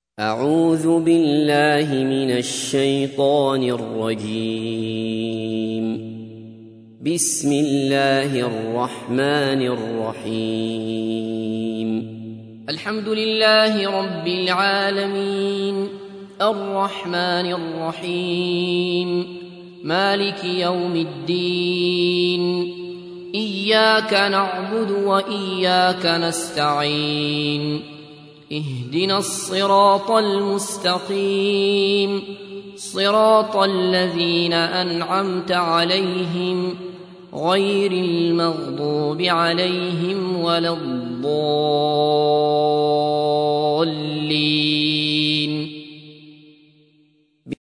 أعوذ بالله من الشيطان الرجيم. بسم الله الرحمن الرحيم. الحمد لله رب العالمين، الرحمن الرحيم، مالك يوم الدين، إياك نعبد وإياك نستعين، اهدنا الصراط المستقيم، صراط الذين أنعمت عليهم غير المغضوب عليهم ولا الضالين.